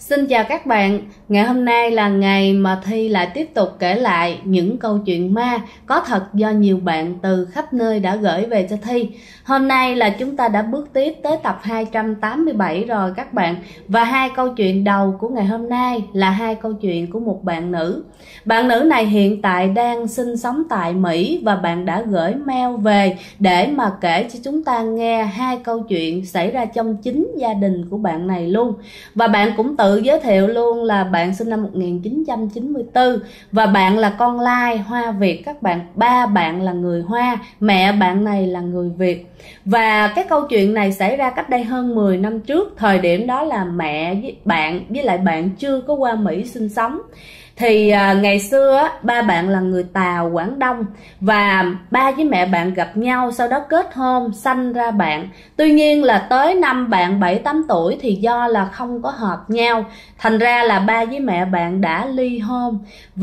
Xin chào các bạn, ngày hôm nay là ngày mà Thi lại tiếp tục kể lại những câu chuyện ma có thật do nhiều bạn từ khắp nơi đã gửi về cho Thi. Hôm nay là chúng ta đã bước tiếp tới tập 287 rồi các bạn. Và hai câu chuyện đầu của ngày hôm nay là hai câu chuyện của một bạn nữ. Bạn nữ này hiện tại đang sinh sống tại Mỹ và bạn đã gửi mail về để mà kể cho chúng ta nghe hai câu chuyện xảy ra trong chính gia đình của bạn này luôn. Và bạn cũng tự giới thiệu luôn là bạn sinh năm 1994 và bạn là con lai Hoa Việt các bạn. Ba bạn là người Hoa, mẹ bạn này là người Việt. Và cái câu chuyện này xảy ra cách đây hơn 10 năm trước. Thời điểm đó là mẹ với lại bạn chưa có qua Mỹ sinh sống. Thì ngày xưa ba bạn là người Tàu, Quảng Đông và ba với mẹ bạn gặp nhau, sau đó kết hôn, sanh ra bạn. Tuy nhiên là tới năm bạn 7-8 tuổi thì do là không có hợp nhau, thành ra là ba với mẹ bạn đã ly hôn.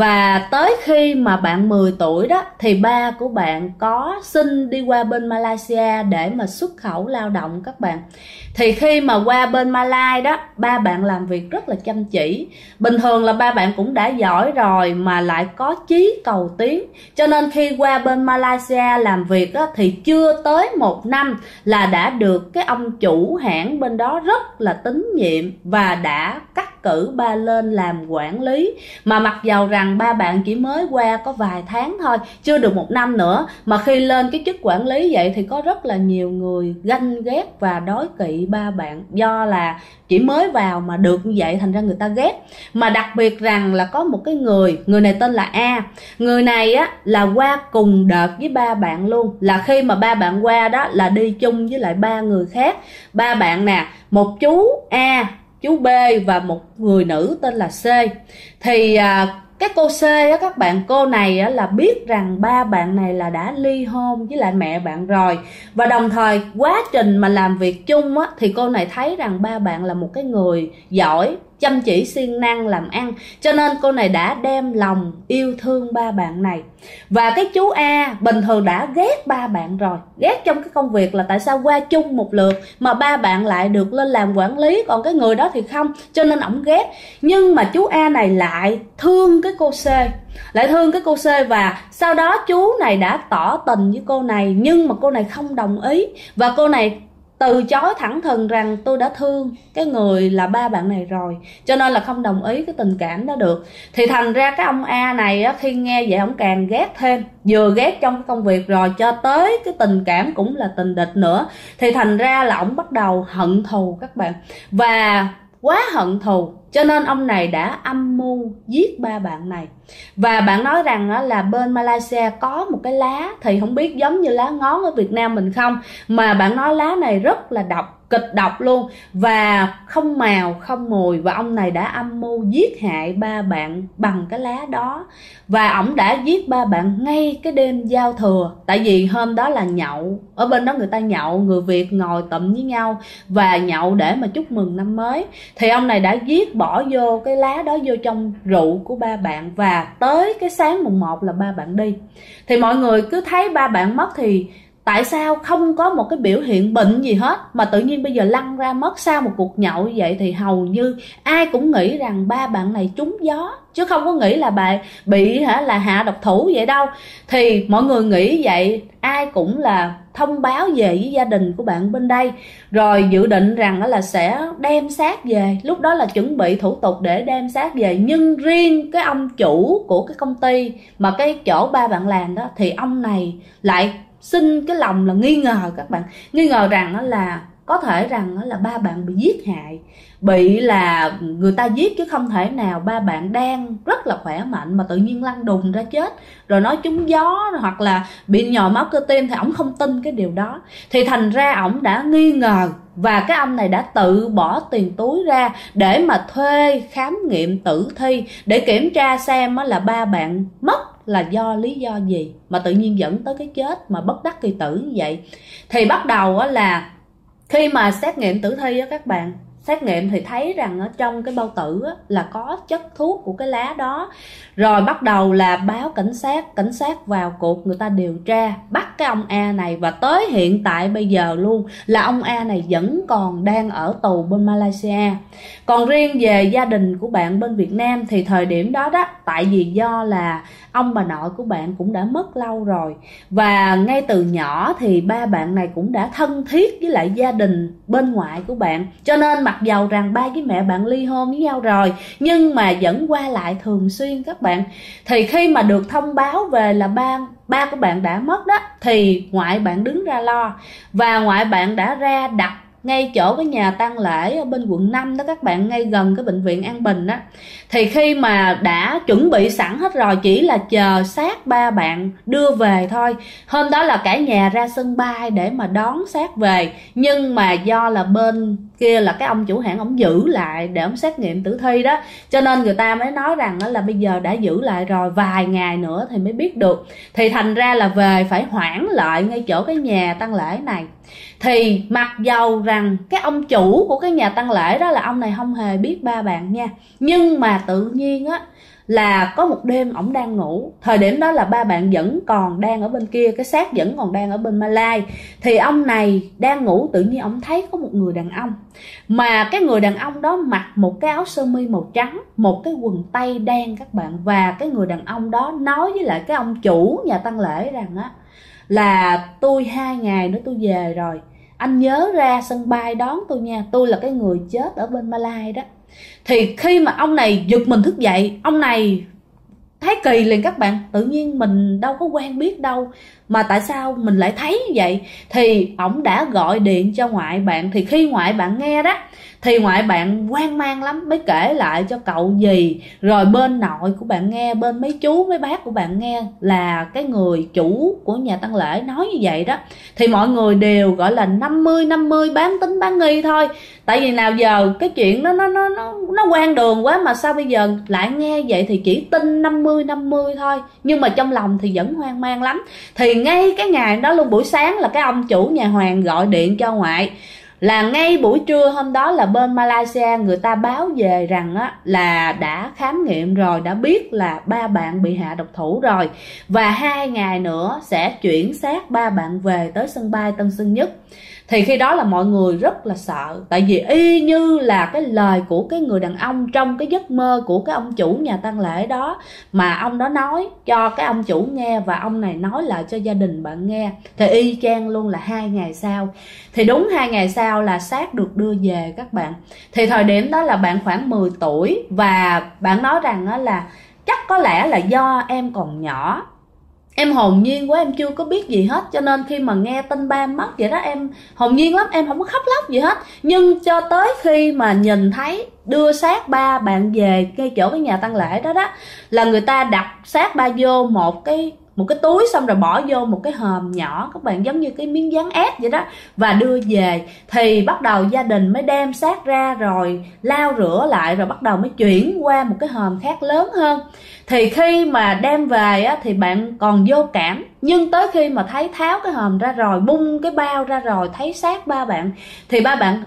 Và tới khi mà bạn 10 tuổi đó thì ba của bạn có xin đi qua bên Malaysia để mà xuất khẩu lao động các bạn. Thì khi mà qua bên Malai đó, ba bạn làm việc rất là chăm chỉ. Bình thường là ba bạn cũng đã giỏi rồi mà lại có chí cầu tiến. Cho nên khi qua bên Malaysia làm việc á, thì chưa tới 1 năm là đã được cái ông chủ hãng bên đó rất là tín nhiệm và đã cắt cử ba lên làm quản lý. Mà mặc dầu rằng ba bạn chỉ mới qua có vài tháng thôi, chưa được 1 năm nữa, mà khi lên cái chức quản lý vậy thì có rất là nhiều người ganh ghét và đố kỵ ba bạn, do là chỉ mới vào mà được như vậy thành ra người ta ghét. Mà đặc biệt rằng là có một cái người này tên là A. Người này á là qua cùng đợt với ba bạn luôn, là khi mà ba bạn qua đó là đi chung với lại ba người khác. Ba bạn nè, một chú A, chú B và một người nữ tên là C. Thì cái cô C á các bạn, cô này á là biết rằng ba bạn này là đã ly hôn với lại mẹ bạn rồi. Và đồng thời quá trình mà làm việc chung á thì cô này thấy rằng ba bạn là một cái người giỏi, chăm chỉ, siêng năng làm ăn, cho nên cô này đã đem lòng yêu thương ba bạn này. Và cái chú A bình thường đã ghét ba bạn rồi, ghét trong cái công việc là tại sao qua chung một lượt mà ba bạn lại được lên làm quản lý, còn cái người đó thì không, cho nên ổng ghét. Nhưng mà chú A này lại thương cái cô C, và sau đó chú này đã tỏ tình với cô này, nhưng mà cô này không đồng ý và cô này từ chối thẳng thừng rằng tôi đã thương cái người là ba bạn này rồi, cho nên là không đồng ý cái tình cảm đó được. Thì thành ra cái ông A này á, khi nghe vậy ông càng ghét thêm, vừa ghét trong cái công việc rồi cho tới cái tình cảm cũng là tình địch nữa. Thì thành ra là ông bắt đầu hận thù các bạn, và quá hận thù cho nên ông này đã âm mưu giết ba bạn này. Và bạn nói rằng là bên Malaysia có một cái lá, thì không biết giống như lá ngón ở Việt Nam mình không, mà bạn nói lá này rất là độc, kịch độc luôn, và không màu không mùi. Và ông này đã âm mưu giết hại ba bạn bằng cái lá đó. Và ổng đã giết ba bạn ngay cái đêm giao thừa. Tại vì hôm đó là nhậu, ở bên đó người ta nhậu, người Việt ngồi tụm với nhau và nhậu để mà chúc mừng năm mới. Thì ông này đã giết, bỏ vô cái lá đó vô trong rượu của ba bạn, và tới cái sáng mùng 1 là ba bạn đi. Thì mọi người cứ thấy ba bạn mất thì tại sao không có một cái biểu hiện bệnh gì hết mà tự nhiên bây giờ lăn ra mất sau một cuộc nhậu như vậy. Thì hầu như ai cũng nghĩ rằng ba bạn này trúng gió, chứ không có nghĩ là bà bị là hạ độc thủ vậy đâu. Thì mọi người nghĩ vậy, ai cũng là thông báo về với gia đình của bạn bên đây, rồi dự định rằng là sẽ đem xác về. Lúc đó là chuẩn bị thủ tục để đem xác về. Nhưng riêng cái ông chủ của cái công ty mà cái chỗ ba bạn làm đó, thì ông này lại xin cái lòng là nghi ngờ các bạn, nghi ngờ rằng là có thể rằng là ba bạn bị giết hại, bị là người ta giết, chứ không thể nào ba bạn đang rất là khỏe mạnh mà tự nhiên lăn đùng ra chết, rồi nói trúng gió hoặc là bị nhồi máu cơ tim. Thì ổng không tin cái điều đó, thì thành ra ổng đã nghi ngờ. Và cái ông này đã tự bỏ tiền túi ra để mà thuê khám nghiệm tử thi để kiểm tra xem là ba bạn mất là do lý do gì mà tự nhiên dẫn tới cái chết mà bất đắc kỳ tử như vậy. Thì bắt đầu là khi mà xét nghiệm tử thi á các bạn, xét nghiệm thì thấy rằng ở trong cái bao tử là có chất thuốc của cái lá đó. Rồi bắt đầu là báo cảnh sát vào cuộc, người ta điều tra bắt cái ông A này, và tới hiện tại bây giờ luôn là ông A này vẫn còn đang ở tù bên Malaysia. Còn riêng về gia đình của bạn bên Việt Nam thì thời điểm đó tại vì do là ông bà nội của bạn cũng đã mất lâu rồi, và ngay từ nhỏ thì ba bạn này cũng đã thân thiết với lại gia đình bên ngoại của bạn, cho nên mặc dầu rằng ba với mẹ bạn ly hôn với nhau rồi nhưng mà vẫn qua lại thường xuyên các bạn. Thì khi mà được thông báo về là ba của bạn đã mất đó, thì ngoại bạn đứng ra lo, và ngoại bạn đã ra đặt ngay chỗ cái nhà tang lễ ở bên quận 5 đó các bạn, ngay gần cái bệnh viện An Bình đó. Thì khi mà đã chuẩn bị sẵn hết rồi, chỉ là chờ xác ba bạn đưa về thôi. Hôm đó là cả nhà ra sân bay để mà đón xác về, nhưng mà do là bên kia là cái ông chủ hãng ông giữ lại để ông xét nghiệm tử thi đó, cho nên người ta mới nói rằng là bây giờ đã giữ lại rồi, vài ngày nữa thì mới biết được. Thì thành ra là về phải hoãn lại ngay chỗ cái nhà tang lễ này. Thì mặc dầu rằng cái ông chủ của cái nhà tang lễ đó là ông này không hề biết ba bạn nha, nhưng mà tự nhiên á là có một đêm ổng đang ngủ, thời điểm đó là ba bạn vẫn còn đang ở bên kia, cái xác vẫn còn đang ở bên Malai. Thì ông này đang ngủ, tự nhiên ổng thấy có một người đàn ông, mà cái người đàn ông đó mặc một cái áo sơ mi màu trắng, một cái quần tây đen các bạn. Và cái người đàn ông đó nói với lại cái ông chủ nhà tang lễ rằng á là tôi 2 ngày nữa tôi về rồi, anh nhớ ra sân bay đón tôi nha, tôi là cái người chết ở bên Malai đó. Thì khi mà ông này giật mình thức dậy, ông này thấy kỳ liền các bạn, tự nhiên mình đâu có quen biết đâu mà tại sao mình lại thấy như vậy. Thì ổng đã gọi điện cho ngoại bạn, thì khi ngoại bạn nghe đó thì ngoại bạn hoang mang lắm, mới kể lại cho cậu dì, rồi bên nội của bạn nghe, bên mấy chú mấy bác của bạn nghe là cái người chủ của nhà tang lễ nói như vậy đó. Thì mọi người đều gọi là 50-50, bán tín bán nghi thôi, tại vì nào giờ cái chuyện nó quan đường quá, mà sao bây giờ lại nghe vậy thì chỉ tin 50-50 thôi, nhưng mà trong lòng thì vẫn hoang mang lắm. Thì ngay cái ngày đó luôn, buổi sáng là cái ông chủ nhà Hoàng gọi điện cho ngoại, là ngay buổi trưa hôm đó là bên Malaysia người ta báo về rằng á là đã khám nghiệm rồi, đã biết là ba bạn bị hạ độc thủ rồi, và 2 ngày nữa sẽ chuyển xác ba bạn về tới sân bay Tân Sơn Nhất. Thì khi đó là mọi người rất là sợ, tại vì y như là cái lời của cái người đàn ông trong cái giấc mơ của cái ông chủ nhà tang lễ đó, mà ông đó nói cho cái ông chủ nghe và ông này nói lại cho gia đình bạn nghe. Thì y chang luôn là 2 ngày sau. Thì đúng 2 ngày sau là xác được đưa về các bạn. Thì thời điểm đó là bạn khoảng 10 tuổi, và bạn nói rằng là chắc có lẽ là do em còn nhỏ, em hồn nhiên quá, em chưa có biết gì hết, cho nên khi mà nghe tin ba mất vậy đó, em hồn nhiên lắm, em không có khóc lóc gì hết. Nhưng cho tới khi mà nhìn thấy đưa xác ba bạn về ngay chỗ cái nhà tang lễ đó đó, là người ta đặt xác ba vô một cái túi, xong rồi bỏ vô một cái hòm nhỏ các bạn, giống như cái miếng dán ép vậy đó, và đưa về. Thì bắt đầu gia đình mới đem xác ra rồi lau rửa lại, rồi bắt đầu mới chuyển qua một cái hòm khác lớn hơn. Thì khi mà đem về á, thì bạn còn vô cảm, nhưng tới khi mà thấy tháo cái hòm ra rồi, bung cái bao ra rồi, thấy xác ba bạn, thì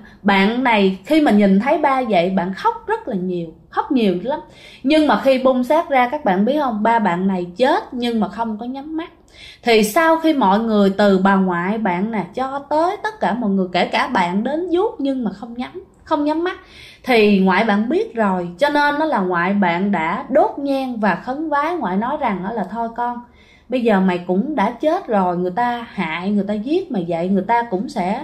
bạn này khi mà nhìn thấy ba vậy, bạn khóc rất là nhiều, khóc nhiều lắm. Nhưng mà khi bung xác ra, các bạn biết không, ba bạn này chết nhưng mà không có nhắm mắt. Thì sau khi mọi người từ bà ngoại bạn nè cho tới tất cả mọi người, kể cả bạn đến vuốt nhưng mà không nhắm mắt, thì ngoại bạn biết rồi, cho nên nó là ngoại bạn đã đốt nhang và khấn vái. Ngoại nói rằng đó là thôi con, bây giờ mày cũng đã chết rồi, người ta hại, người ta giết mày vậy, người ta cũng sẽ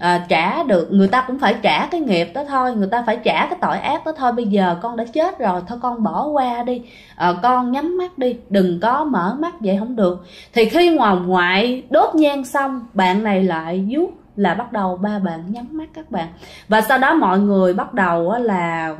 trả được, người ta cũng phải trả cái nghiệp đó thôi, người ta phải trả cái tội ác đó thôi. Bây giờ con đã chết rồi, thôi con bỏ qua đi, con nhắm mắt đi, đừng có mở mắt vậy không được. Thì khi ngoại đốt nhang xong, bạn này lại vuốt, là bắt đầu ba bạn nhắm mắt các bạn. Và sau đó mọi người bắt đầu là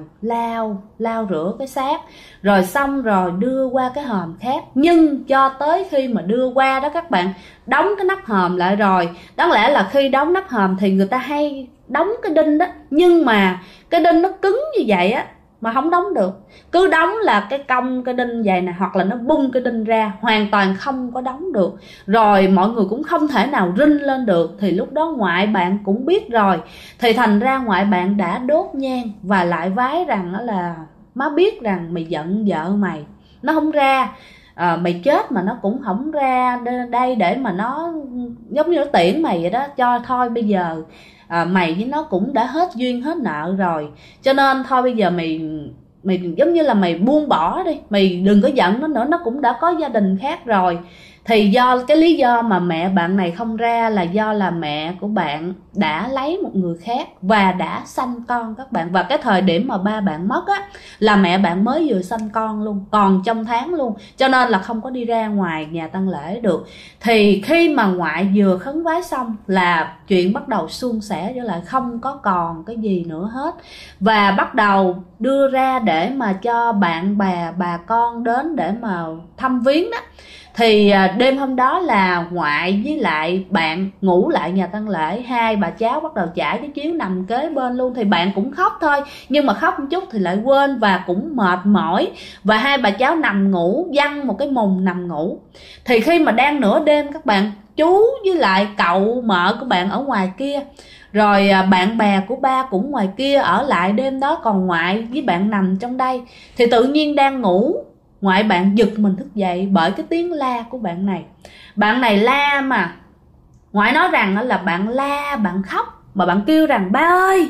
lau rửa cái xác, rồi xong rồi đưa qua cái hòm khác. Nhưng cho tới khi mà đưa qua đó các bạn, đóng cái nắp hòm lại rồi. Đáng lẽ là khi đóng nắp hòm thì người ta hay đóng cái đinh đó, nhưng mà cái đinh nó cứng như vậy á, mà không đóng được. Cứ đóng là cái cong cái đinh vậy nè, hoặc là nó bung cái đinh ra, hoàn toàn không có đóng được. Rồi mọi người cũng không thể nào rinh lên được. Thì lúc đó ngoại bạn cũng biết rồi. Thì thành ra ngoại bạn đã đốt nhang và lại vái rằng đó là má biết rằng mày giận vợ mày, nó không ra. Mày chết mà nó cũng không ra đây để mà nó giống như nó tiễn mày vậy đó. Cho thôi bây giờ mày với nó cũng đã hết duyên hết nợ rồi, cho nên thôi bây giờ mày giống như là mày buông bỏ đi, mày đừng có giận nó nữa, nó cũng đã có gia đình khác rồi. Thì do cái lý do mà mẹ bạn này không ra là do là mẹ của bạn đã lấy một người khác và đã sanh con các bạn. Và cái thời điểm mà ba bạn mất á là mẹ bạn mới vừa sanh con luôn, còn trong tháng luôn, cho nên là không có đi ra ngoài nhà tang lễ được. Thì khi mà ngoại vừa khấn vái xong là chuyện bắt đầu suôn sẻ trở lại, không có còn cái gì nữa hết. Và bắt đầu đưa ra để mà cho bạn bè bà con đến để mà thăm viếng đó. Thì đêm hôm đó là ngoại với lại bạn ngủ lại nhà tang lễ. Hai bà cháu bắt đầu trải cái chiếu nằm kế bên luôn. Thì bạn cũng khóc thôi, nhưng mà khóc một chút thì lại quên và cũng mệt mỏi. Và hai bà cháu nằm ngủ, văng một cái mùng nằm ngủ. Thì khi mà đang nửa đêm các bạn, chú với lại cậu mợ của bạn ở ngoài kia, rồi bạn bè của ba cũng ngoài kia ở lại đêm đó, còn ngoại với bạn nằm trong đây. Thì tự nhiên đang ngủ, ngoại bạn giật mình thức dậy bởi cái tiếng la của bạn này. Bạn này la mà ngoại nói rằng là bạn la, bạn khóc, mà bạn kêu rằng ba ơi,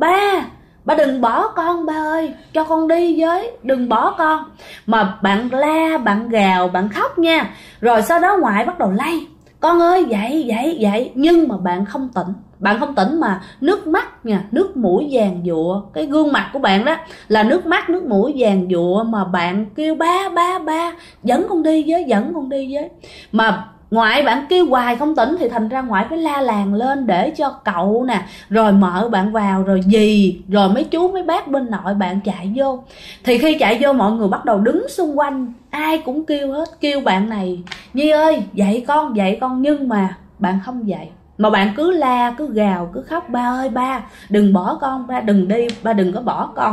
ba đừng bỏ con, ba ơi cho con đi với, đừng bỏ con. Mà bạn la, bạn gào, bạn khóc nha. Rồi sau đó ngoại bắt đầu lay, con ơi dậy. Nhưng mà bạn không tỉnh. Bạn không tỉnh mà nước mắt nha, nước mũi vàng dụa. Cái gương mặt của bạn đó là nước mắt, nước mũi vàng dụa. Mà bạn kêu ba, dẫn con đi với. Mà ngoại bạn kêu hoài không tỉnh, thì thành ra ngoại phải la làng lên để cho cậu nè, rồi mợ bạn vào, rồi dì, rồi mấy chú mấy bác bên nội bạn chạy vô. Thì khi chạy vô mọi người bắt đầu đứng xung quanh, ai cũng kêu hết, kêu bạn này Nhi ơi dậy con, nhưng mà bạn không dậy. Mà bạn cứ la, cứ gào, cứ khóc, ba ơi ba đừng bỏ con, ba đừng đi, ba đừng có bỏ con.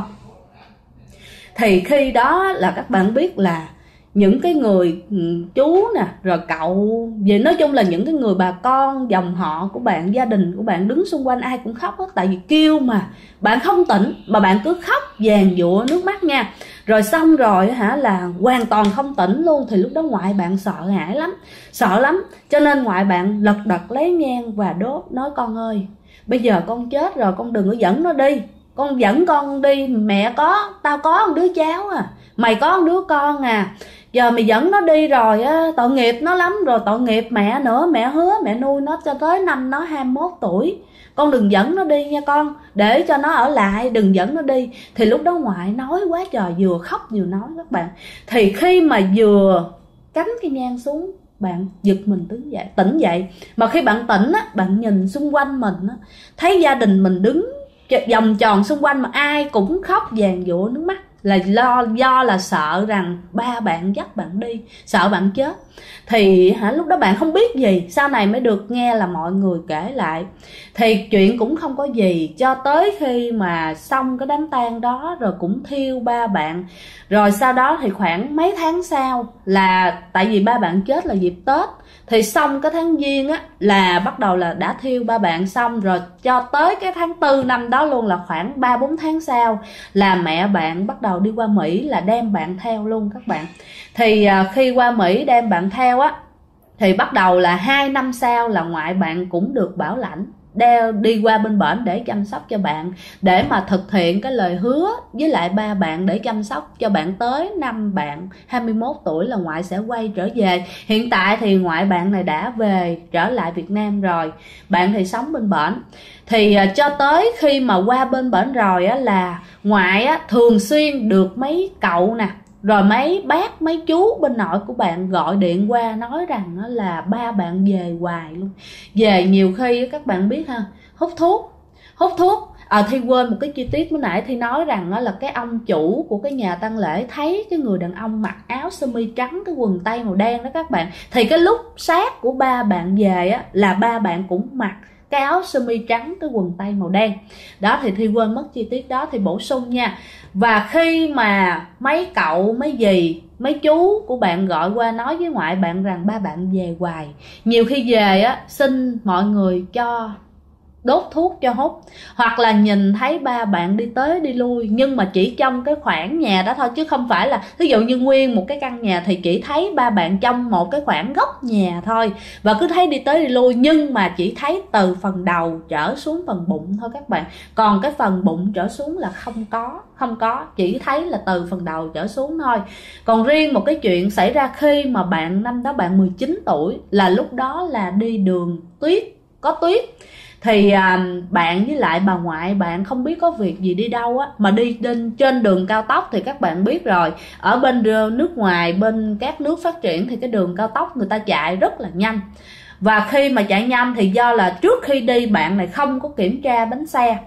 Thì khi đó là các bạn biết là những cái người chú nè, rồi cậu, về nói chung là những cái người bà con dòng họ của bạn, gia đình của bạn đứng xung quanh ai cũng khóc hết. Tại vì kêu mà bạn không tỉnh, mà bạn cứ khóc vàng dụa nước mắt nha. Rồi xong rồi là hoàn toàn không tỉnh luôn. Thì lúc đó ngoại bạn sợ hãi lắm, sợ lắm. Cho nên ngoại bạn lật đật lấy nhang và đốt, nói con ơi bây giờ con chết rồi, con đừng có dẫn nó đi, con dẫn con đi, mẹ có, tao có một đứa cháu à, mày có một đứa con à, giờ mày dẫn nó đi rồi á, tội nghiệp nó lắm, rồi tội nghiệp mẹ nữa, mẹ hứa mẹ nuôi nó cho tới năm nó 21 tuổi, con đừng dẫn nó đi nha con, để cho nó ở lại, đừng dẫn nó đi. Thì lúc đó ngoại nói quá trời, vừa khóc vừa nói các bạn. Thì khi mà vừa cắm cái nhang xuống, bạn giật mình tỉnh dậy. Mà khi bạn tỉnh á, bạn nhìn xung quanh mình á, thấy gia đình mình đứng vòng tròn xung quanh mà ai cũng khóc vàng dụa nước mắt, là do là sợ rằng ba bạn dắt bạn đi, sợ bạn chết. Thì lúc đó bạn không biết gì, sau này mới được nghe là mọi người kể lại. Thì chuyện cũng không có gì, cho tới khi mà xong cái đám tang đó rồi cũng thiêu ba bạn. Rồi sau đó thì khoảng mấy tháng sau, là tại vì ba bạn chết là dịp Tết, thì xong cái tháng Giêng á là bắt đầu là đã thiêu ba bạn xong rồi, cho tới cái tháng 4 năm đó luôn, là khoảng 3-4 tháng sau là mẹ bạn bắt đầu đi qua Mỹ, là đem bạn theo luôn các bạn. Thì khi qua Mỹ đem bạn theo á, thì bắt đầu là 2 năm sau là ngoại bạn cũng được bảo lãnh đi qua bên bển để chăm sóc cho bạn, để mà thực hiện cái lời hứa với lại ba bạn để chăm sóc cho bạn tới năm bạn 21 tuổi là ngoại sẽ quay trở về. Hiện tại thì ngoại bạn này đã về trở lại Việt Nam rồi, bạn thì sống bên bển. Thì cho tới khi mà qua bên bển rồi á, là ngoại á thường xuyên được mấy cậu nè, rồi mấy bác, mấy chú bên nội của bạn gọi điện qua nói rằng là ba bạn về hoài luôn. Về nhiều khi các bạn biết ha, hút thuốc. Thi quên một cái chi tiết mới nãy, Thi nói rằng là cái ông chủ của cái nhà tang lễ thấy cái người đàn ông mặc áo sơ mi trắng, cái quần tây màu đen đó các bạn. Thì cái lúc xác của ba bạn về á, là ba bạn cũng mặc cái áo sơ mi trắng, cái quần tây màu đen. Đó thì Thi quên mất chi tiết đó thì bổ sung nha. Và khi mà mấy cậu, mấy dì, mấy chú của bạn gọi qua nói với ngoại bạn rằng ba bạn về hoài, nhiều khi về á xin mọi người cho đốt thuốc cho hút, hoặc là nhìn thấy ba bạn đi tới đi lui, nhưng mà chỉ trong cái khoảng nhà đó thôi, chứ không phải là ví dụ như nguyên một cái căn nhà thì chỉ thấy ba bạn trong một cái khoảng góc nhà thôi, và cứ thấy đi tới đi lui, nhưng mà chỉ thấy từ phần đầu trở xuống phần bụng thôi các bạn, còn cái phần bụng trở xuống là không có, chỉ thấy là từ phần đầu trở xuống thôi. Còn riêng một cái chuyện xảy ra khi mà bạn năm đó bạn 19 tuổi, là lúc đó là đi đường tuyết, có tuyết, thì bạn với lại bà ngoại bạn không biết có việc gì đi đâu á, mà đi trên đường cao tốc thì các bạn biết rồi, ở bên nước ngoài, bên các nước phát triển thì cái đường cao tốc người ta chạy rất là nhanh. Và khi mà chạy nhanh thì do là trước khi đi bạn này không có kiểm tra bánh xe,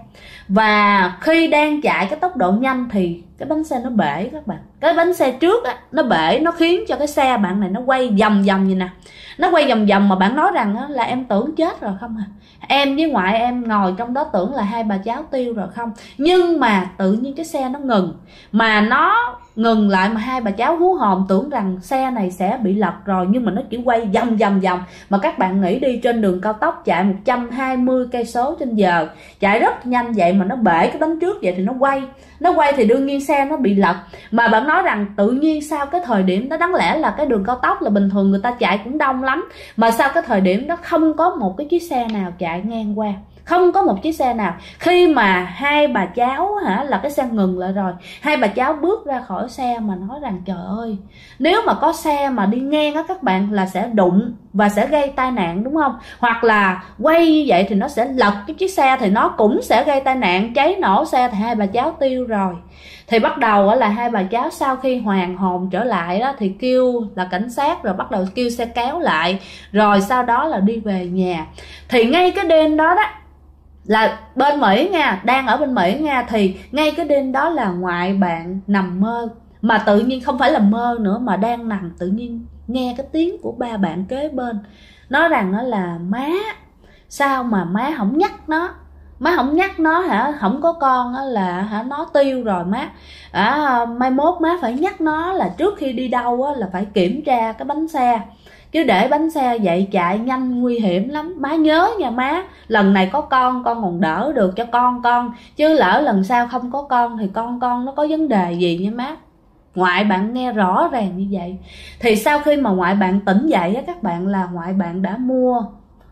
và khi đang chạy cái tốc độ nhanh thì cái bánh xe nó bể các bạn. Cái bánh xe trước á, nó bể, nó khiến cho cái xe bạn này nó quay vòng vòng như nè. Nó quay vòng vòng mà bạn nói rằng á, là em tưởng chết rồi không à. Em với ngoại em ngồi trong đó tưởng là hai bà cháu tiêu rồi không. Nhưng mà tự nhiên cái xe nó ngừng. Mà nó ngừng lại mà hai bà cháu hú hồn tưởng rằng xe này sẽ bị lật rồi, nhưng mà nó chỉ quay vòng vòng vòng. Mà các bạn nghĩ đi trên đường cao tốc chạy 120 cây số trên giờ, chạy rất nhanh vậy mà nó bể cái bánh trước vậy thì nó quay thì đương nhiên xe nó bị lật. Mà bạn nói rằng tự nhiên sao cái thời điểm đó, đáng lẽ là cái đường cao tốc là bình thường người ta chạy cũng đông lắm, mà sao cái thời điểm đó không có một cái chiếc xe nào chạy ngang qua, không có một chiếc xe nào. Khi mà hai bà cháu là cái xe ngừng lại rồi, hai bà cháu bước ra khỏi xe mà nói rằng trời ơi, nếu mà có xe mà đi ngang á các bạn là sẽ đụng và sẽ gây tai nạn đúng không, hoặc là quay như vậy thì nó sẽ lật cái chiếc xe thì nó cũng sẽ gây tai nạn, cháy nổ xe thì hai bà cháu tiêu rồi. Thì bắt đầu là hai bà cháu sau khi hoàn hồn trở lại đó thì kêu là cảnh sát, rồi bắt đầu kêu xe kéo lại, rồi sau đó là đi về nhà. Thì ngay cái đêm đó đó là bên Mỹ nha, đang ở bên Mỹ nha, thì ngay cái đêm đó là ngoại bạn nằm mơ, mà tự nhiên không phải là mơ nữa mà đang nằm, tự nhiên nghe cái tiếng của ba bạn kế bên nói rằng đó là má, sao mà má không nhắc nó, má không nhắc nó hả, không có con là hả nó tiêu rồi má, mai mốt má phải nhắc nó là trước khi đi đâu là phải kiểm tra cái bánh xe, chứ để bánh xe vậy chạy nhanh nguy hiểm lắm, má nhớ nha má, lần này có con còn đỡ được cho con, chứ lỡ lần sau không có con thì con nó có vấn đề gì nha má. Ngoại bạn nghe rõ ràng như vậy. Thì sau khi mà ngoại bạn tỉnh dậy á các bạn, là ngoại bạn đã mua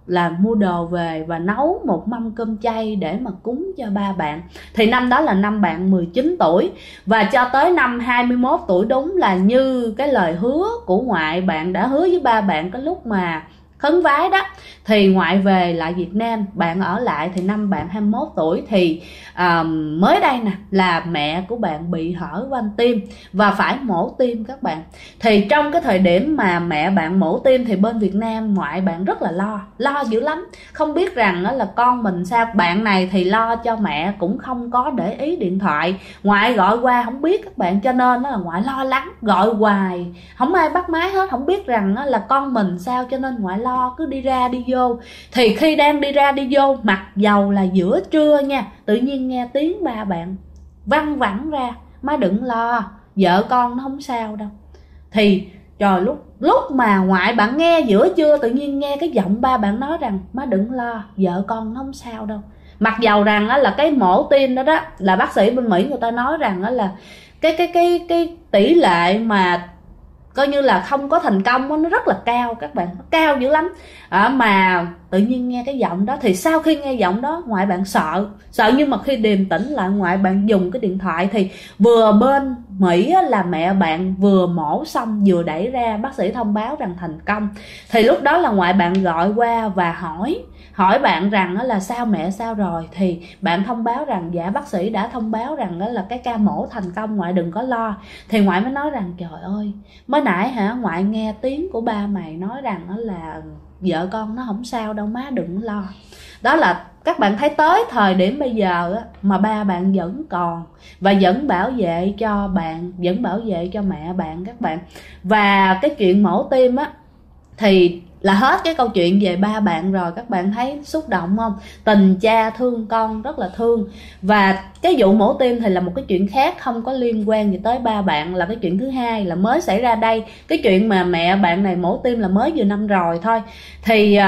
đồ về và nấu một mâm cơm chay để mà cúng cho ba bạn. Thì năm đó là năm bạn 19 tuổi, và cho tới năm 21 tuổi đúng là như cái lời hứa của ngoại bạn đã hứa với ba bạn cái lúc mà khấn vái đó, thì ngoại về lại Việt Nam, bạn ở lại. Thì năm bạn 21 tuổi thì mới đây nè là mẹ của bạn bị hở van tim và phải mổ tim các bạn. Thì trong cái thời điểm mà mẹ bạn mổ tim thì bên Việt Nam ngoại bạn rất là lo dữ lắm, không biết rằng là con mình sao. Bạn này thì lo cho mẹ cũng không có để ý điện thoại, ngoại gọi qua không biết các bạn, cho nên là ngoại lo lắng, gọi hoài không ai bắt máy hết, không biết rằng là con mình sao, cho nên ngoại lo cứ đi ra đi vô. Thì khi đang đi ra đi vô, mặc dầu là giữa trưa nha, tự nhiên nghe tiếng ba bạn văng vẳng ra: má đừng lo, vợ con nó không sao đâu. Thì trời, lúc mà ngoại bạn nghe giữa trưa tự nhiên nghe cái giọng ba bạn nói rằng má đừng lo, vợ con nó không sao đâu. Mặc dầu rằng là cái mổ tim đó là bác sĩ bên Mỹ người ta nói rằng là cái tỷ lệ mà coi như là không có thành công đó, nó rất là cao các bạn, nó cao dữ lắm. Mà tự nhiên nghe cái giọng đó, thì sau khi nghe giọng đó ngoại bạn sợ, nhưng mà khi điềm tĩnh lại ngoại bạn dùng cái điện thoại, thì vừa bên Mỹ là mẹ bạn vừa mổ xong vừa đẩy ra, bác sĩ thông báo rằng thành công. Thì lúc đó là ngoại bạn gọi qua và hỏi bạn rằng là sao mẹ sao rồi, thì bạn thông báo rằng dạ bác sĩ đã thông báo rằng là cái ca mổ thành công, ngoại đừng có lo. Thì ngoại mới nói rằng trời ơi, mới nãy ngoại nghe tiếng của ba mày nói rằng là vợ con nó không sao đâu, má đừng lo. Đó là các bạn thấy tới thời điểm bây giờ mà ba bạn vẫn còn và vẫn bảo vệ cho bạn, vẫn bảo vệ cho mẹ bạn các bạn. Và cái chuyện mổ tim thì là hết cái câu chuyện về ba bạn rồi. Các bạn thấy xúc động không? Tình cha thương con rất là thương. Và cái vụ mổ tim thì là một cái chuyện khác, không có liên quan gì tới ba bạn, là cái chuyện thứ hai là mới xảy ra đây. Cái chuyện mà mẹ bạn này mổ tim là mới vừa năm rồi thôi. Thì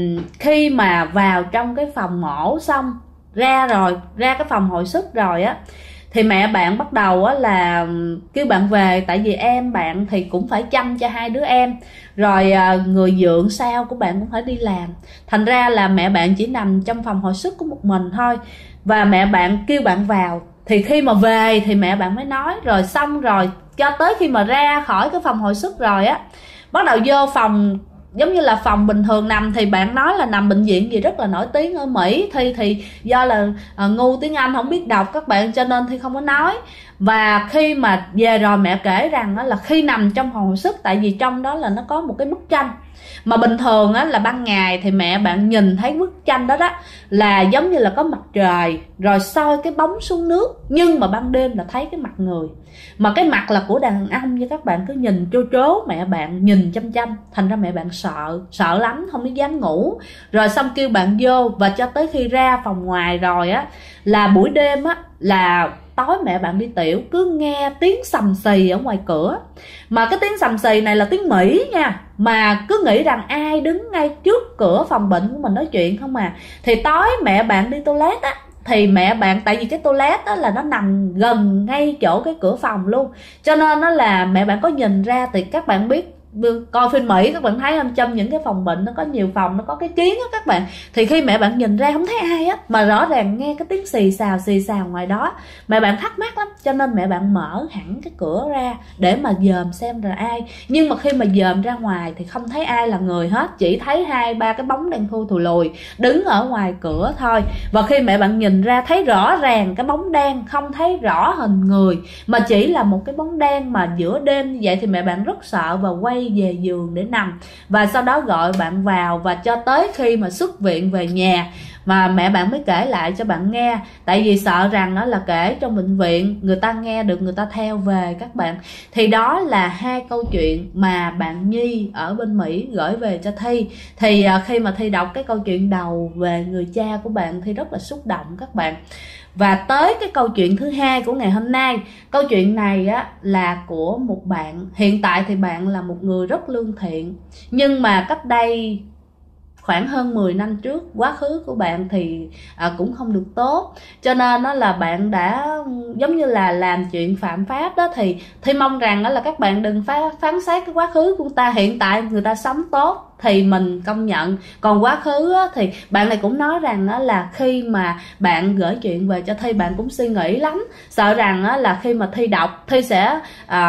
khi mà vào trong cái phòng mổ xong, ra cái phòng hồi sức rồi á, thì mẹ bạn bắt đầu á là kêu bạn về, tại vì em bạn thì cũng phải chăm cho hai đứa em, rồi người dượng sao của bạn cũng phải đi làm, thành ra là mẹ bạn chỉ nằm trong phòng hồi sức của một mình thôi. Và mẹ bạn kêu bạn vào, thì khi mà về thì mẹ bạn mới nói. Rồi xong rồi cho tới khi mà ra khỏi cái phòng hồi sức rồi á, bắt đầu vô phòng giống như là phòng bình thường nằm, thì bạn nói là nằm bệnh viện gì rất là nổi tiếng ở Mỹ. thì do là ngu tiếng Anh không biết đọc các bạn, cho nên Thi không có nói. Và khi mà về rồi mẹ kể rằng là khi nằm trong phòng hồi sức, tại vì trong đó là nó có một cái bức tranh mà bình thường á là ban ngày thì mẹ bạn nhìn thấy bức tranh đó là giống như là có mặt trời rồi soi cái bóng xuống nước, nhưng mà ban đêm là thấy cái mặt người, mà cái mặt là của đàn ông, như các bạn cứ nhìn trố trố mẹ bạn nhìn chăm chăm, thành ra mẹ bạn sợ lắm, không có dám ngủ. Rồi xong kêu bạn vô, và cho tới khi ra phòng ngoài rồi á, là buổi đêm á, là tối mẹ bạn đi tiểu cứ nghe tiếng xầm xì ở ngoài cửa. Mà cái tiếng xầm xì này là tiếng Mỹ nha, mà cứ nghĩ rằng ai đứng ngay trước cửa phòng bệnh của mình nói chuyện không à. Thì tối mẹ bạn đi toilet á, thì mẹ bạn, tại vì cái toilet đó là nó nằm gần ngay chỗ cái cửa phòng luôn, cho nên nó là mẹ bạn có nhìn ra. Thì các bạn biết coi phim Mỹ các bạn thấy không, trong những cái phòng bệnh nó có nhiều phòng, nó có cái kiến á các bạn, thì khi mẹ bạn nhìn ra không thấy ai á, mà rõ ràng nghe cái tiếng xì xào ngoài đó, mẹ bạn thắc mắc lắm, cho nên mẹ bạn mở hẳn cái cửa ra để mà dòm xem là ai. Nhưng mà khi mà dòm ra ngoài thì không thấy ai là người hết, chỉ thấy 2-3 cái bóng đen thui thùi lùi đứng ở ngoài cửa thôi. Và khi mẹ bạn nhìn ra thấy rõ ràng cái bóng đen, không thấy rõ hình người, mà chỉ là một cái bóng đen mà giữa đêm như vậy, thì mẹ bạn rất sợ và quay về giường để nằm. Và sau đó gọi bạn vào, và cho tới khi mà xuất viện về nhà mà mẹ bạn mới kể lại cho bạn nghe, tại vì sợ rằng đó là kể trong bệnh viện người ta nghe được, người ta theo về các bạn. Thì đó là hai câu chuyện mà bạn Nhi ở bên Mỹ gửi về cho Thi. Thì khi mà Thi đọc cái câu chuyện đầu về người cha của bạn, Thi rất là xúc động các bạn. Và tới cái câu chuyện thứ hai của ngày hôm nay, câu chuyện này á là của một bạn. Hiện tại thì bạn là một người rất lương thiện, nhưng mà cách đây khoảng hơn 10 năm trước, quá khứ của bạn thì cũng không được tốt, cho nên đó là bạn đã giống như là làm chuyện phạm pháp đó. Thì mong rằng đó là các bạn đừng phán xét cái quá khứ của người ta. Hiện tại người ta sống tốt thì mình công nhận, còn quá khứ á, thì bạn này cũng nói rằng đó là khi mà bạn gửi chuyện về cho Thi, bạn cũng suy nghĩ lắm, sợ rằng đó là khi mà Thi đọc, Thi sẽ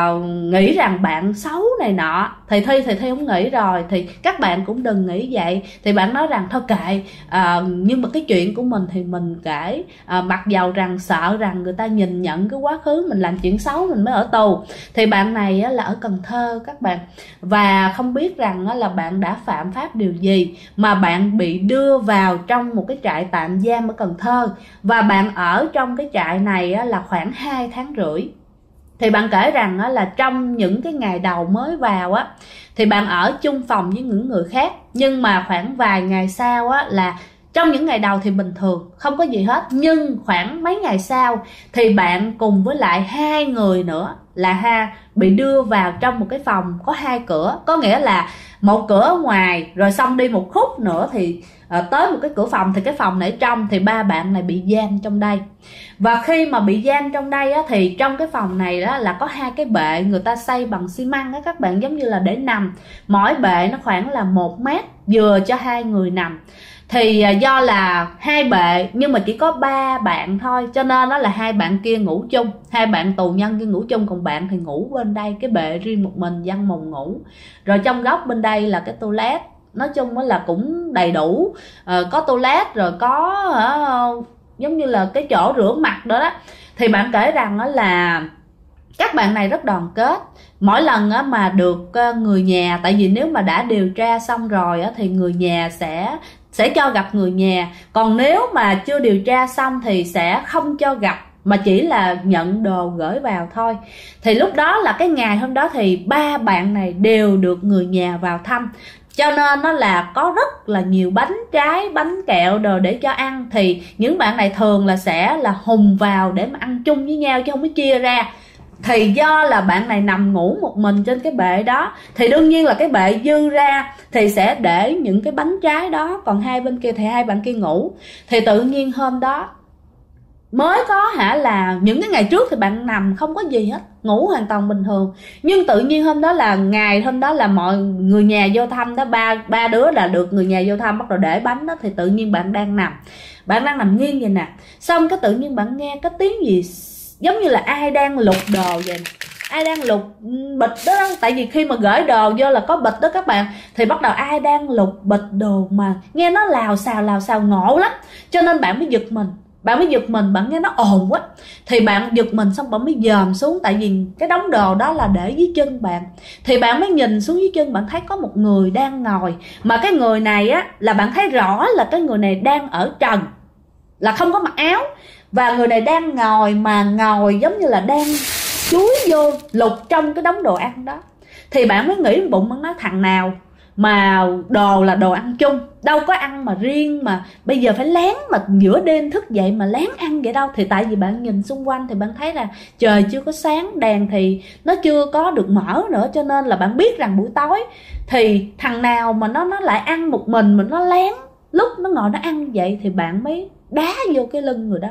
nghĩ rằng bạn xấu này nọ. Thì Thi không nghĩ rồi, thì các bạn cũng đừng nghĩ vậy. Thì bạn nói rằng thôi kệ, nhưng mà cái chuyện của mình thì mình kể, mặc dầu rằng sợ rằng người ta nhìn nhận cái quá khứ mình làm chuyện xấu mình mới ở tù. Thì bạn này là ở Cần Thơ các bạn, và không biết rằng là bạn đã phạm pháp điều gì mà bạn bị đưa vào trong một cái trại tạm giam ở Cần Thơ. Và bạn ở trong cái trại này là khoảng 2 tháng rưỡi. Thì bạn kể rằng là trong những cái ngày đầu mới vào á, thì bạn ở chung phòng với những người khác, nhưng mà khoảng vài ngày sau á, là trong những ngày đầu thì bình thường không có gì hết, nhưng khoảng mấy ngày sau thì bạn cùng với lại 2 người nữa là bị đưa vào trong một cái phòng có 2 cửa. Có nghĩa là một cửa ở ngoài, rồi xong đi một khúc nữa thì tới một cái cửa phòng, thì cái phòng này ở trong, thì 3 bạn này bị giam trong đây. Và khi mà bị giam trong đây á, thì trong cái phòng này đó là có 2 cái bệ người ta xây bằng xi măng á các bạn, giống như là để nằm. Mỗi bệ nó khoảng là 1 mét, vừa cho 2 người nằm. Thì do là 2 bệ nhưng mà chỉ có 3 bạn thôi, cho nên đó là 2 bạn kia ngủ chung, 2 bạn tù nhân kia ngủ chung, còn bạn thì ngủ bên đây cái bệ riêng một mình, văn mùng ngủ. Rồi trong góc bên đây là cái toilet, nói chung là cũng đầy đủ, có toilet rồi có giống như là cái chỗ rửa mặt đó đó. Thì bạn kể rằng đó là các bạn này rất đoàn kết. Mỗi lần mà được người nhà, tại vì nếu mà đã điều tra xong rồi thì người nhà sẽ cho gặp người nhà, còn nếu mà chưa điều tra xong thì sẽ không cho gặp, mà chỉ là nhận đồ gửi vào thôi. Thì lúc đó là cái ngày hôm đó thì 3 bạn này đều được người nhà vào thăm. cho nên nó là có rất là nhiều bánh trái, bánh kẹo đồ để cho ăn. Thì những bạn này thường là sẽ là hùng vào để mà ăn chung với nhau chứ không có chia ra. Thì do là bạn này nằm ngủ một mình trên cái bệ đó, thì đương nhiên là cái bệ dư ra thì sẽ để những cái bánh trái đó, còn hai bên kia thì hai bạn kia ngủ. Thì tự nhiên hôm đó mới có là những cái ngày trước thì bạn nằm không có gì hết, ngủ hoàn toàn bình thường. Nhưng tự nhiên hôm đó là ngày hôm đó là mọi người nhà vô thăm đó, ba đứa là được người nhà vô thăm bắt đầu để bánh đó. Thì tự nhiên bạn đang nằm nghiêng vậy nè, xong cái tự nhiên bạn nghe cái tiếng gì giống như là ai đang lục đồ vậy, ai đang lục bịch đó. Tại vì khi mà gửi đồ vô là có bịch đó các bạn, thì bắt đầu ai đang lục bịch đồ mà nghe nó lào xào ngộ lắm. Cho nên bạn mới giật mình, bạn nghe nó ồn quá thì bạn giật mình, xong bạn mới dòm xuống. Tại vì cái đống đồ đó là để dưới chân bạn, thì bạn mới nhìn xuống dưới chân, bạn thấy có một người đang ngồi. Mà cái người này á là bạn thấy rõ là cái người này đang ở trần, là không có mặc áo. Và người này đang ngồi, mà ngồi giống như là đang chúi vô lục trong cái đống đồ ăn đó. Thì bạn mới nghĩ bụng, bạn nói thằng nào mà đồ là đồ ăn chung, đâu có ăn mà riêng, mà bây giờ phải lén mà giữa đêm thức dậy mà lén ăn vậy đâu. Thì tại vì bạn nhìn xung quanh thì bạn thấy là trời chưa có sáng, đèn thì nó chưa có được mở nữa, cho nên là bạn biết rằng buổi tối thì thằng nào mà nó lại ăn một mình mà nó lén lúc nó ngồi nó ăn vậy. Thì bạn mới đá vô cái lưng người đó,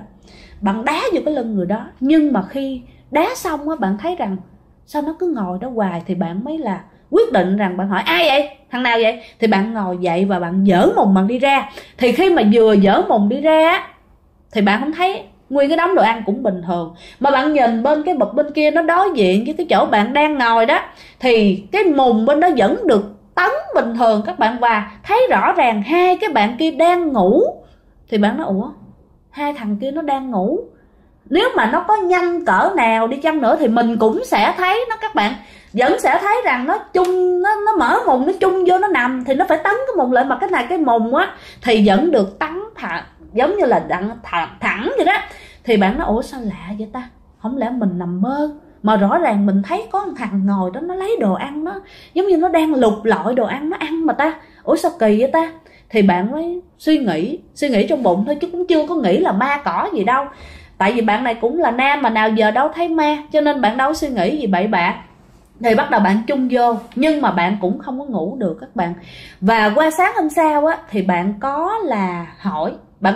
nhưng mà khi đá xong á, bạn thấy rằng sao nó cứ ngồi đó hoài. Thì bạn mới là quyết định rằng bạn hỏi ai vậy, thằng nào vậy. Thì bạn ngồi dậy và bạn dở mùng bạn đi ra. Thì khi mà vừa dở mùng đi ra thì bạn không thấy nguyên cái đống đồ ăn cũng bình thường, mà bạn nhìn bên cái bậc bên kia nó đối diện với cái chỗ bạn đang ngồi đó, thì cái mùng bên đó vẫn được tấn bình thường các bạn, và thấy rõ ràng hai cái bạn kia đang ngủ. Thì bạn nói ủa, hai thằng kia nó đang ngủ, nếu mà nó có nhanh cỡ nào đi chăng nữa thì mình cũng sẽ thấy nó, các bạn vẫn sẽ thấy rằng nó chung, nó mở mùng nó chung vô nó nằm, thì nó phải tấn cái mùng lại. Mà cái này cái mùng á thì vẫn được tấn thẳng, giống như là thẳng vậy đó. Thì bạn nói ủa sao lạ vậy ta, không lẽ mình nằm mơ mà rõ ràng mình thấy có một thằng ngồi đó, nó lấy đồ ăn, nó giống như nó đang lục lọi đồ ăn nó ăn mà ta, ủa sao kỳ vậy ta. Thì bạn mới suy nghĩ trong bụng thôi, chứ cũng chưa có nghĩ là ma cỏ gì đâu. Tại vì bạn này cũng là nam mà nào giờ đâu thấy ma, cho nên bạn đâu suy nghĩ gì bậy bạ. Thì bắt đầu bạn chung vô, nhưng mà bạn cũng không có ngủ được các bạn. Và qua sáng hôm sau á, thì bạn có hỏi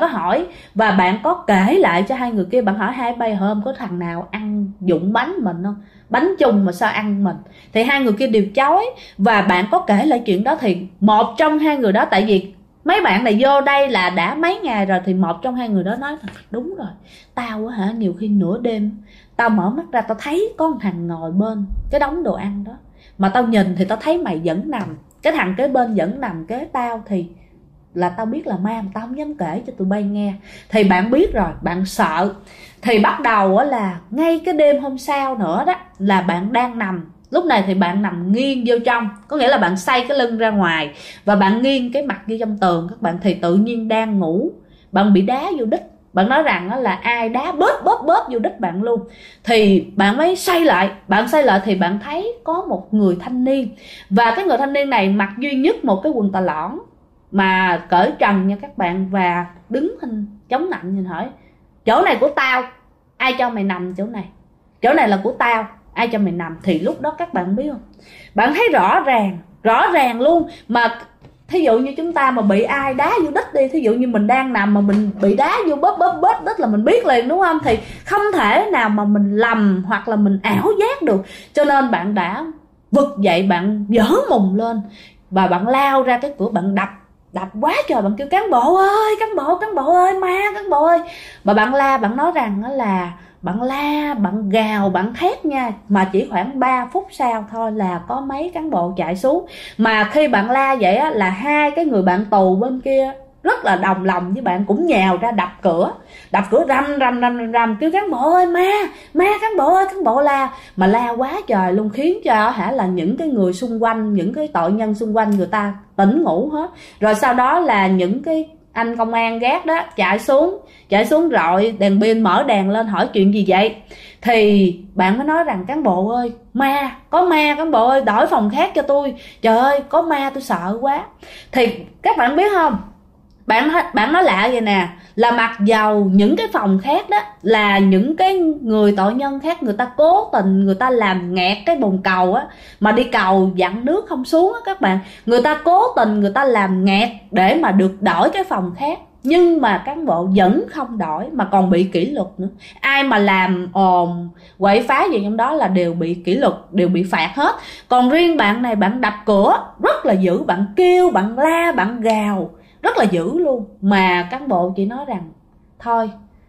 và bạn có kể lại cho hai người kia. Bạn hỏi hai bay hôm có thằng nào ăn dụng bánh mình không, bánh chung mà sao ăn mình. Thì hai người kia đều chối. Và bạn có kể lại chuyện đó, thì một trong hai người đó, tại vì mấy bạn này vô đây là đã mấy ngày rồi, thì một trong hai người đó nói đúng rồi, tao á nhiều khi nửa đêm tao mở mắt ra tao thấy có một thằng ngồi bên cái đống đồ ăn đó, mà tao nhìn thì tao thấy mày vẫn nằm, cái thằng kế bên vẫn nằm kế tao, thì là tao biết là ma mà tao không dám kể cho tụi bay nghe. Thì bạn biết rồi, bạn sợ. Thì bắt đầu á là ngay cái đêm hôm sau nữa đó, là bạn đang nằm, lúc này thì bạn nằm nghiêng vô trong, có nghĩa là bạn xoay cái lưng ra ngoài và bạn nghiêng cái mặt vô trong tường các bạn. Thì tự nhiên đang ngủ, bạn bị đá vô đít. Bạn nói rằng là ai đá bóp vô đít bạn luôn. Thì bạn mới xoay lại, thì bạn thấy có một người thanh niên. Và cái người thanh niên này mặc duy nhất một cái quần tà lõn mà cởi trần nha các bạn, và đứng hình chống nạnh nhìn hỏi chỗ này của tao, ai cho mày nằm chỗ này, chỗ này là của tao, ai cho mày nằm. Thì lúc đó các bạn biết không, bạn thấy rõ ràng luôn. Mà thí dụ như chúng ta mà bị ai đá vô đít đi, thí dụ như mình đang nằm mà mình bị đá vô bóp đít là mình biết liền đúng không. Thì không thể nào mà mình lầm hoặc là mình ảo giác được. Cho nên bạn đã vực dậy, bạn giở mùng lên và bạn lao ra cái cửa, bạn đập quá trời, bạn kêu cán bộ ơi, ma, cán bộ ơi. Mà bạn la, bạn nói rằng là bạn la, bạn gào, bạn thét nha. Mà chỉ khoảng 3 phút sau thôi là có mấy cán bộ chạy xuống. Mà khi bạn la vậy á, là hai cái người bạn tù bên kia rất là đồng lòng với bạn, cũng nhào ra đập cửa rầm kêu cán bộ ơi, ma, cán bộ ơi, cán bộ la. Mà la quá trời luôn, khiến cho là những cái người xung quanh, những cái tội nhân xung quanh người ta tỉnh ngủ hết. Rồi sau đó là những cái anh công an gác đó chạy xuống rọi đèn pin, mở đèn lên hỏi chuyện gì vậy. Thì bạn mới nói rằng cán bộ ơi, có ma cán bộ ơi, đổi phòng khác cho tôi, trời ơi có ma tôi sợ quá. Thì các bạn biết không, bạn nói lạ vậy nè, là mặc dầu những cái phòng khác đó là những cái người tội nhân khác, người ta cố tình người ta làm nghẹt cái bồn cầu á, mà đi cầu dặn nước không xuống á các bạn, người ta cố tình người ta làm nghẹt để mà được đổi cái phòng khác, nhưng mà cán bộ vẫn không đổi mà còn bị kỷ luật nữa. Ai mà làm ồn quậy phá gì trong đó là đều bị kỷ luật, đều bị phạt hết. Còn riêng bạn này, bạn đập cửa rất là dữ, bạn kêu, bạn la, bạn gào rất là dữ luôn, mà cán bộ chỉ nói rằng thôi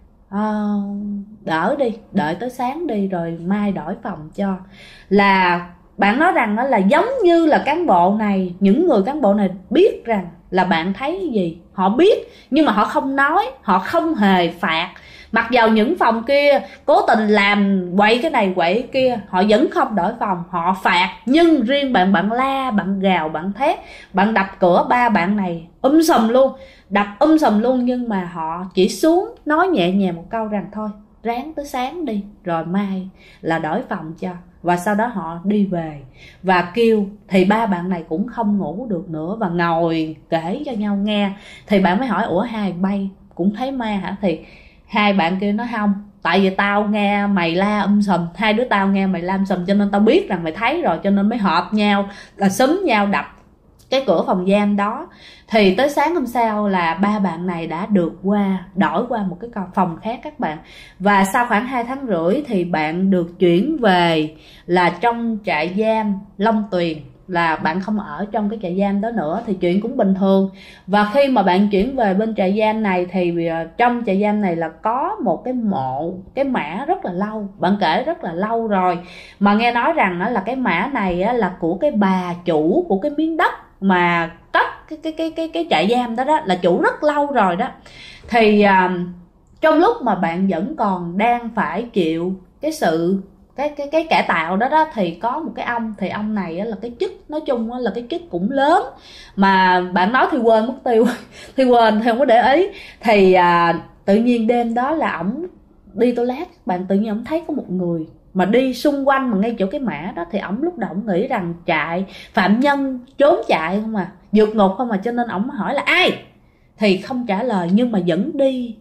đỡ đi, đợi tới sáng đi rồi mai đổi phòng cho. Là bạn nói rằng đó là giống như là cán bộ này, những người cán bộ này biết rằng là bạn thấy cái gì, họ biết nhưng mà họ không nói, họ không hề phạt. Mặc dầu những phòng kia cố tình làm quậy cái này quậy cái kia, họ vẫn không đổi phòng, họ phạt. Nhưng riêng bạn la, bạn gào, bạn thét, bạn đập cửa, ba bạn này sùm luôn, đập sùm luôn. Nhưng mà họ chỉ xuống nói nhẹ nhàng một câu rằng thôi ráng tới sáng đi rồi mai là đổi phòng cho. Và sau đó họ đi về và kêu. Thì ba bạn này cũng không ngủ được nữa và ngồi kể cho nhau nghe. Thì bạn mới hỏi ủa hai bay cũng thấy ma hả? Thì hai bạn kia nói không, tại vì tao nghe mày la sùm, hai đứa tao nghe mày la sùm cho nên tao biết rằng mày thấy rồi, cho nên mới họp nhau là xúm nhau đập cái cửa phòng giam đó. Thì tới sáng hôm sau là ba bạn này đã được đổi qua một cái phòng khác các bạn. Và sau khoảng 2 tháng rưỡi thì bạn được chuyển về là trong trại giam Long Tuyền, là bạn không ở trong cái trại giam đó nữa, thì chuyện cũng bình thường. Và khi mà bạn chuyển về bên trại giam này thì trong trại giam này là có một cái mộ, cái mã rất là lâu, bạn kể rất là lâu rồi, mà nghe nói rằng là cái mã này là của cái bà chủ của cái miếng đất mà cất cái trại giam đó là chủ rất lâu rồi đó. Thì trong lúc mà bạn vẫn còn đang phải chịu cái sự cái cải tạo đó thì có một cái ông, thì ông này là cái chức, nói chung là cái chức cũng lớn, mà bạn nói thì quên mất tiêu thì quên thì không có để ý. Thì tự nhiên đêm đó là ổng đi toilet, bạn tự nhiên ổng thấy có một người mà đi xung quanh mà ngay chỗ cái mã đó. Thì ổng lúc đầu ổng nghĩ rằng phạm nhân trốn chạy không à, vượt ngục không à, cho nên ổng hỏi là ai, thì không trả lời nhưng mà vẫn đi.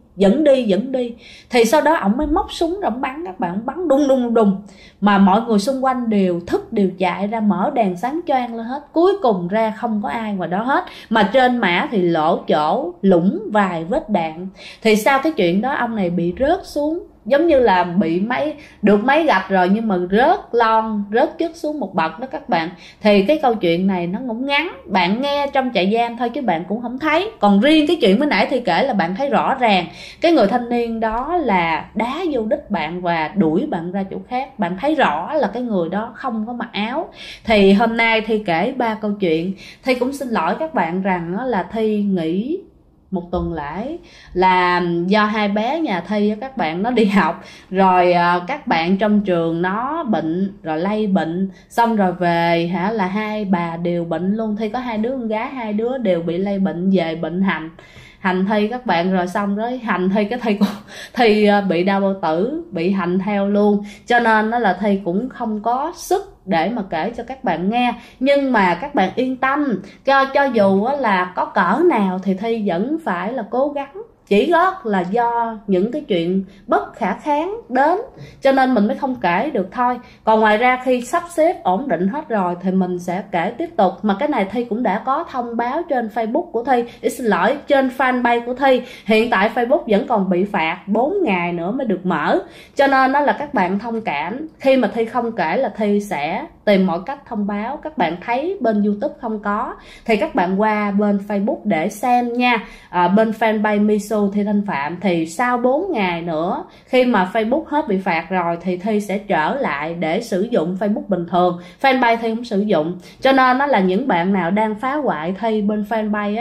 Thì sau đó ổng mới móc súng rồi ổng bắn các bạn, bắn đùng, mà mọi người xung quanh đều thức, đều chạy ra, mở đèn sáng choang lên hết. Cuối cùng ra không có ai ngoài đó hết, mà trên mã thì lỗ chỗ lủng vài vết đạn. Thì sau cái chuyện đó ông này bị rớt xuống, giống như là bị được máy gạch rồi nhưng mà rớt chất xuống một bậc đó các bạn. Thì cái câu chuyện này nó cũng ngắn, bạn nghe trong trại giam thôi chứ bạn cũng không thấy. Còn riêng cái chuyện mới nãy thì kể là bạn thấy rõ ràng cái người thanh niên đó là đá vô đít bạn và đuổi bạn ra chỗ khác, bạn thấy rõ là cái người đó không có mặc áo. Thì hôm nay Thi kể 3 câu chuyện. Thi cũng xin lỗi các bạn rằng là Thi nghỉ một tuần lễ là do hai bé nhà Thi các bạn nó đi học, rồi các bạn trong trường nó bệnh rồi lây bệnh, xong rồi về là hai bà đều bệnh luôn. Thi có 2 đứa con gái, 2 đứa đều bị lây bệnh, về bệnh hành Thi các bạn, rồi xong rồi hành Thi cái Thi bị đau bao tử, bị hành theo luôn, cho nên nó là Thi cũng không có sức để mà kể cho các bạn nghe. Nhưng mà các bạn yên tâm, cho dù là có cỡ nào thì Thi vẫn phải là cố gắng. Chỉ gót là do những cái chuyện bất khả kháng đến cho nên mình mới không kể được thôi. Còn ngoài ra khi sắp xếp ổn định hết rồi thì mình sẽ kể tiếp tục. Mà cái này Thi cũng đã có thông báo trên Facebook của Thi, xin lỗi, trên fanpage của Thi. Hiện tại Facebook vẫn còn bị phạt 4 ngày nữa mới được mở, cho nên đó là các bạn thông cảm. Khi mà Thi không kể là Thi sẽ tìm mọi cách thông báo. Các bạn thấy bên YouTube không có thì các bạn qua bên Facebook để xem nha. Bên fanpage Miso Thi Thanh Phạm thì sau 4 ngày nữa khi mà Facebook hết bị phạt rồi thì Thi sẽ trở lại để sử dụng Facebook bình thường. Fanpage Thi không sử dụng, cho nên nó là những bạn nào đang phá hoại Thi bên fanpage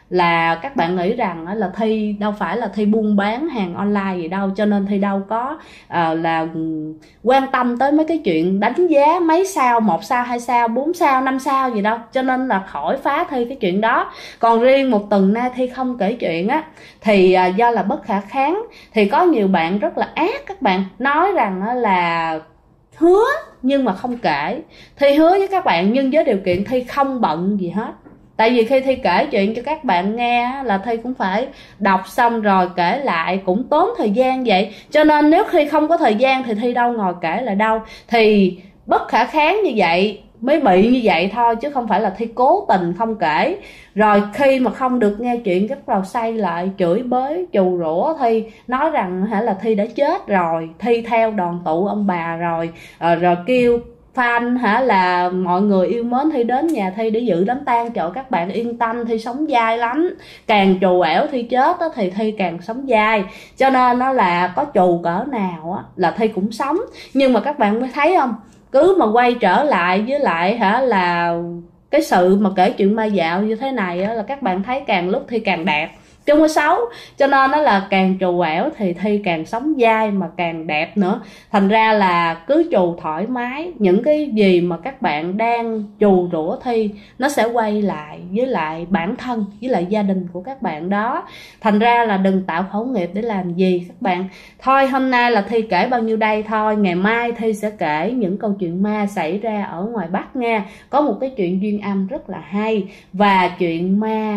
là các bạn nghĩ rằng là Thi đâu phải là Thi buôn bán hàng online gì đâu, cho nên Thi đâu có là quan tâm tới mấy cái chuyện đánh giá mấy sao, 1 sao, 2 sao, 4 sao, 5 sao gì đâu, cho nên là khỏi phá Thi cái chuyện đó. Còn riêng một tuần nay Thi không kể chuyện á thì do là bất khả kháng, thì có nhiều bạn rất là ác, các bạn nói rằng là hứa nhưng mà không kể. Thi hứa với các bạn nhưng với điều kiện Thi không bận gì hết. Tại vì khi Thi kể chuyện cho các bạn nghe là Thi cũng phải đọc xong rồi kể lại, cũng tốn thời gian vậy. Cho nên nếu khi không có thời gian thì Thi đâu ngồi kể lại đâu. Thì bất khả kháng như vậy mới bị như vậy thôi, chứ không phải là Thi cố tình không kể. Rồi khi mà không được nghe chuyện bắt đầu xây lại, chửi bới, chù rủa Thi, nói rằng là Thi đã chết rồi, Thi theo đoàn tụ ông bà rồi, rồi kêu fan là mọi người yêu mến Thi đến nhà Thi để dự đám tang. Trời, các bạn yên tâm, Thi sống dai lắm. Càng trù ẻo Thi chết thì Thi càng sống dai. Cho nên nó là có trù cỡ nào là Thi cũng sống. Nhưng mà các bạn mới thấy không, cứ mà quay trở lại với lại là cái sự mà kể chuyện ma dạo như thế này là các bạn thấy càng lúc Thi càng đẹp chứ không có xấu. Cho nên nó là càng trù ẻo thì Thi càng sống dai mà càng đẹp nữa. Thành ra là cứ trù thoải mái, những cái gì mà các bạn đang trù rủa Thi nó sẽ quay lại với lại bản thân, với lại gia đình của các bạn đó. Thành ra là đừng tạo khẩu nghiệp để làm gì các bạn. Thôi hôm nay là Thi kể bao nhiêu đây thôi, ngày mai Thi sẽ kể những câu chuyện ma xảy ra ở ngoài Bắc nha. Có một cái chuyện duyên âm rất là hay, và chuyện ma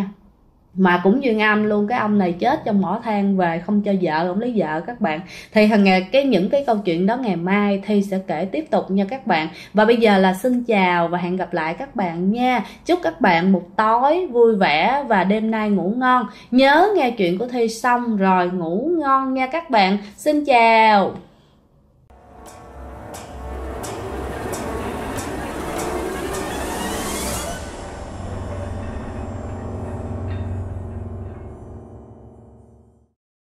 mà cũng duyên âm luôn. Cái ông này chết trong mỏ than về không cho vợ, ông lấy vợ các bạn. Thì những cái câu chuyện đó ngày mai Thi sẽ kể tiếp tục nha các bạn. Và bây giờ là xin chào và hẹn gặp lại các bạn nha. Chúc các bạn một tối vui vẻ và đêm nay ngủ ngon. Nhớ nghe chuyện của Thi xong rồi ngủ ngon nha các bạn. Xin chào.